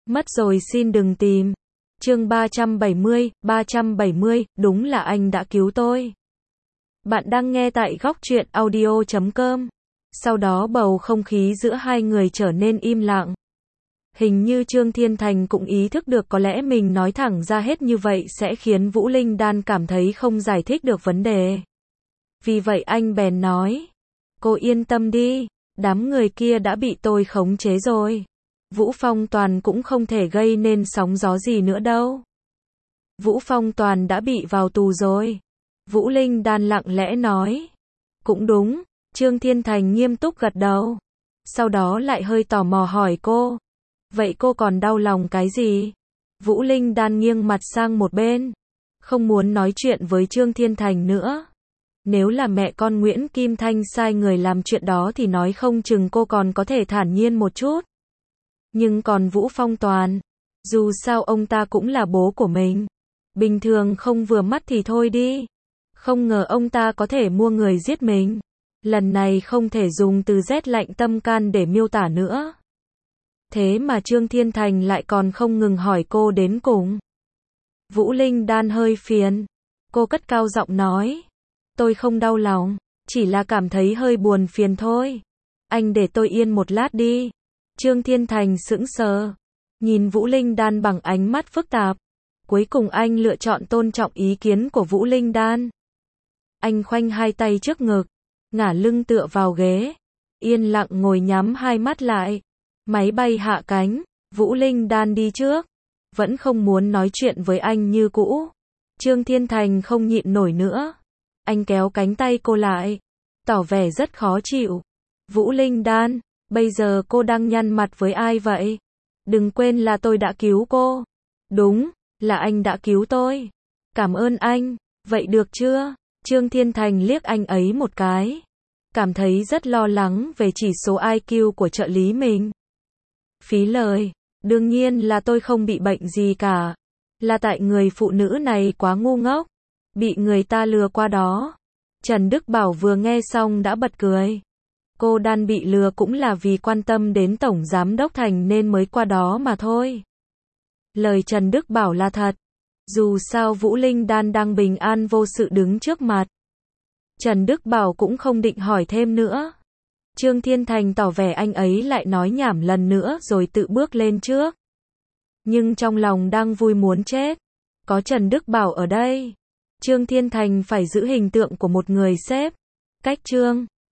Mất rồi xin đừng tìm. Chương 370, đúng là anh đã cứu tôi. Bạn đang nghe tại góc truyện audio.com. Sau đó bầu không khí giữa hai người trở nên im lặng. Hình như Trương Thiên Thành cũng ý thức được có lẽ mình nói thẳng ra hết như vậy sẽ khiến Vũ Linh Đan cảm thấy không giải thích được vấn đề. Vì vậy anh bèn nói, cô yên tâm đi, đám người kia đã bị tôi khống chế rồi. Vũ Phong Toàn cũng không thể gây nên sóng gió gì nữa đâu. Vũ Phong Toàn đã bị vào tù rồi. Vũ Linh Đan lặng lẽ nói. Cũng đúng, Trương Thiên Thành nghiêm túc gật đầu. Sau đó lại hơi tò mò hỏi cô. Vậy cô còn đau lòng cái gì? Vũ Linh Đan nghiêng mặt sang một bên. Không muốn nói chuyện với Trương Thiên Thành nữa. Nếu là mẹ con Nguyễn Kim Thanh sai người làm chuyện đó thì nói không chừng cô còn có thể thản nhiên một chút. Nhưng còn Vũ Phong Toàn, dù sao ông ta cũng là bố của mình. Bình thường không vừa mắt thì thôi đi. Không ngờ ông ta có thể mua người giết mình. Lần này không thể dùng từ rét lạnh tâm can để miêu tả nữa. Thế mà Trương Thiên Thành lại còn không ngừng hỏi cô đến cùng. Vũ Linh Đan hơi phiền. Cô cất cao giọng nói. Tôi không đau lòng, chỉ là cảm thấy hơi buồn phiền thôi. Anh để tôi yên một lát đi. Trương Thiên Thành sững sờ, nhìn Vũ Linh Đan bằng ánh mắt phức tạp. Cuối cùng anh lựa chọn tôn trọng ý kiến của Vũ Linh Đan. Anh khoanh hai tay trước ngực, ngả lưng tựa vào ghế, yên lặng ngồi nhắm hai mắt lại. Máy bay hạ cánh, Vũ Linh Đan đi trước, vẫn không muốn nói chuyện với anh như cũ. Trương Thiên Thành không nhịn nổi nữa. Anh kéo cánh tay cô lại, tỏ vẻ rất khó chịu. Vũ Linh Đan, bây giờ cô đang nhăn mặt với ai vậy? Đừng quên là tôi đã cứu cô. Đúng, là anh đã cứu tôi. Cảm ơn anh, vậy được chưa? Trương Thiên Thành liếc anh ấy một cái. Cảm thấy rất lo lắng về chỉ số IQ của trợ lý mình. Phí lời, đương nhiên là tôi không bị bệnh gì cả. Là tại người phụ nữ này quá ngu ngốc. Bị người ta lừa qua đó. Trần Đức Bảo vừa nghe xong đã bật cười. Cô Đan bị lừa cũng là vì quan tâm đến Tổng Giám Đốc Thành nên mới qua đó mà thôi. Lời Trần Đức Bảo là thật. Dù sao Vũ Linh Đan đang bình an vô sự đứng trước mặt. Trần Đức Bảo cũng không định hỏi thêm nữa. Trương Thiên Thành tỏ vẻ anh ấy lại nói nhảm lần nữa rồi tự bước lên trước. Nhưng trong lòng đang vui muốn chết. Có Trần Đức Bảo ở đây. Trương Thiên Thành phải giữ hình tượng của một người sếp. Cách Trương